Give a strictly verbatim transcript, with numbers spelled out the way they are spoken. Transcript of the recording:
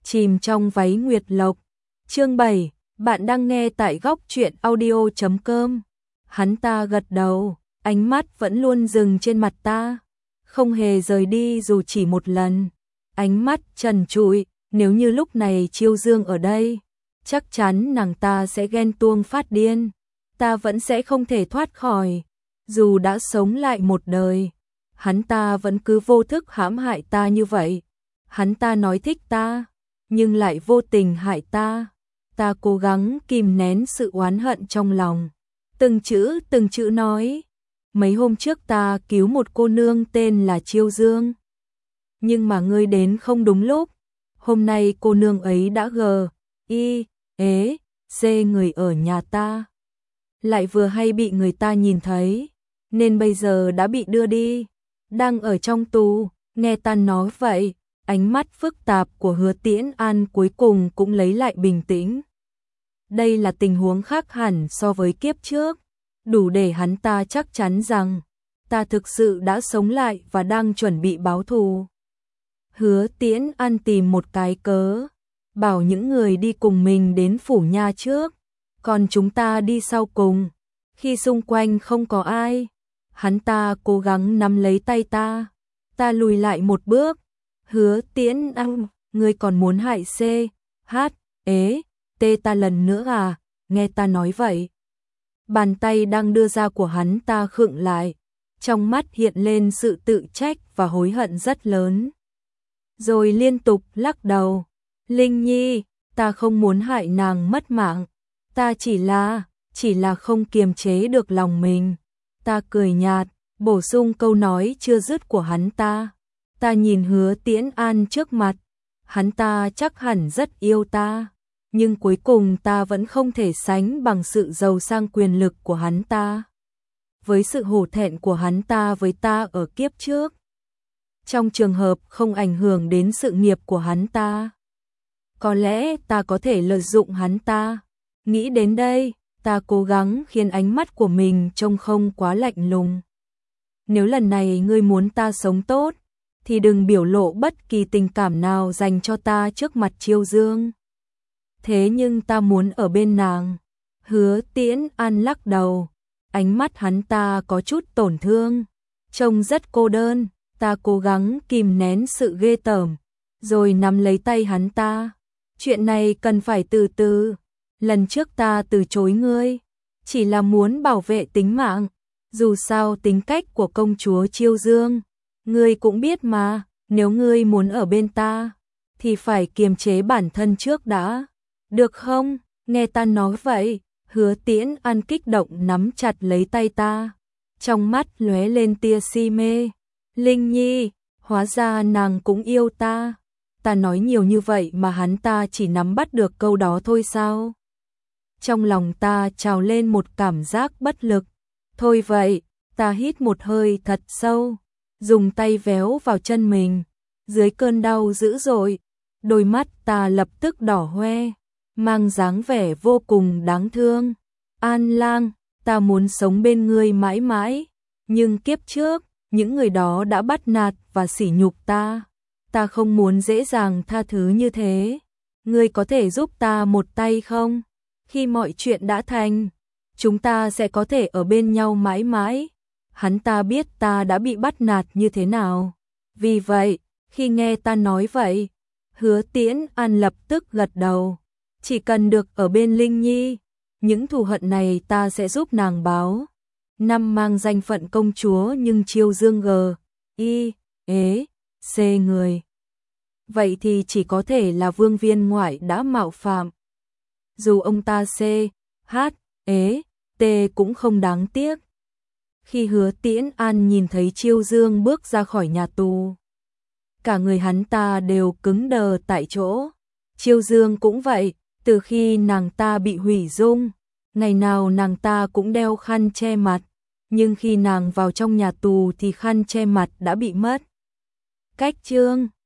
chìm trong váy nguyệt lộc. Chương bảy, bạn đang nghe tại góc truyện audio chấm com. Hắn ta gật đầu, ánh mắt vẫn luôn dừng trên mặt ta, không hề rời đi dù chỉ một lần. Ánh mắt trần trụi, nếu như lúc này Chiêu Dương ở đây, chắc chắn nàng ta sẽ ghen tuông phát điên. Ta vẫn sẽ không thể thoát khỏi, dù đã sống lại một đời, hắn ta vẫn cứ vô thức hãm hại ta như vậy. Hắn ta nói thích ta, nhưng lại vô tình hại ta. Ta cố gắng kìm nén sự oán hận trong lòng, từng chữ từng chữ nói. Mấy hôm trước ta cứu một cô nương tên là Chiêu Dương, nhưng mà ngươi đến không đúng lúc. Hôm nay cô nương ấy đã gờ, y, ế, xê người ở nhà ta, lại vừa hay bị người ta nhìn thấy, nên bây giờ đã bị đưa đi, đang ở trong tù. Nghe ta nói vậy, ánh mắt phức tạp của Hứa Tiễn An cuối cùng cũng lấy lại bình tĩnh. Đây là tình huống khác hẳn so với kiếp trước, đủ để hắn ta chắc chắn rằng ta thực sự đã sống lại và đang chuẩn bị báo thù. Hứa Tiễn An tìm một cái cớ, bảo những người đi cùng mình đến phủ nha trước, còn chúng ta đi sau cùng. Khi xung quanh không có ai, hắn ta cố gắng nắm lấy tay ta. Ta lùi lại một bước. Hứa Tiễn An, ngươi còn muốn hại C, H, ế, T ta lần nữa à? Nghe ta nói vậy, bàn tay đang đưa ra của hắn ta khựng lại, trong mắt hiện lên sự tự trách và hối hận rất lớn. Rồi liên tục lắc đầu. Linh Nhi, ta không muốn hại nàng mất mạng, ta chỉ là, chỉ là không kiềm chế được lòng mình. Ta cười nhạt, bổ sung câu nói chưa dứt của hắn ta. Ta nhìn Hứa Tiễn An trước mặt, hắn ta chắc hẳn rất yêu ta, nhưng cuối cùng ta vẫn không thể sánh bằng sự giàu sang quyền lực của hắn ta, với sự hổ thẹn của hắn ta với ta ở kiếp trước. Trong trường hợp không ảnh hưởng đến sự nghiệp của hắn ta, có lẽ ta có thể lợi dụng hắn ta. Nghĩ đến đây, ta cố gắng khiến ánh mắt của mình trông không quá lạnh lùng. Nếu lần này ngươi muốn ta sống tốt, thì đừng biểu lộ bất kỳ tình cảm nào dành cho ta trước mặt Chiêu Dương. Thế nhưng ta muốn ở bên nàng. Hứa Tiễn An lắc đầu, ánh mắt hắn ta có chút tổn thương, trông rất cô đơn. Ta cố gắng kìm nén sự ghê tởm, rồi nắm lấy tay hắn ta. Chuyện này cần phải từ từ. Lần trước ta từ chối ngươi, chỉ là muốn bảo vệ tính mạng. Dù sao tính cách của công chúa Chiêu Dương, ngươi cũng biết mà. Nếu ngươi muốn ở bên ta, thì phải kiềm chế bản thân trước đã, được không? Nghe ta nói vậy, Hứa Tiễn An kích động nắm chặt lấy tay ta, trong mắt lóe lên tia si mê. Linh Nhi, hóa ra nàng cũng yêu ta. Ta nói nhiều như vậy mà hắn ta chỉ nắm bắt được câu đó thôi sao? Trong lòng ta trào lên một cảm giác bất lực. Thôi vậy, ta hít một hơi thật sâu, dùng tay véo vào chân mình. Dưới cơn đau dữ dội, đôi mắt ta lập tức đỏ hoe, mang dáng vẻ vô cùng đáng thương. An Lang, ta muốn sống bên ngươi mãi mãi, nhưng kiếp trước, những người đó đã bắt nạt và sỉ nhục ta. Ta không muốn dễ dàng tha thứ như thế. Ngươi có thể giúp ta một tay không? Khi mọi chuyện đã thành, chúng ta sẽ có thể ở bên nhau mãi mãi. Hắn ta biết ta đã bị bắt nạt như thế nào. Vì vậy, khi nghe ta nói vậy, Hứa Tiễn An lập tức gật đầu. Chỉ cần được ở bên Linh Nhi, những thù hận này ta sẽ giúp nàng báo. Năm mang danh phận công chúa nhưng Chiêu Dương g, y, ế, c người. Vậy thì chỉ có thể là Vương Viên Ngoại đã mạo phạm. Dù ông ta c, h, ế, t cũng không đáng tiếc. Khi Hứa Tiễn An nhìn thấy Chiêu Dương bước ra khỏi nhà tù, cả người hắn ta đều cứng đờ tại chỗ. Chiêu Dương cũng vậy, từ khi nàng ta bị hủy dung, ngày nào nàng ta cũng đeo khăn che mặt, nhưng khi nàng vào trong nhà tù thì khăn che mặt đã bị mất. Cách Trương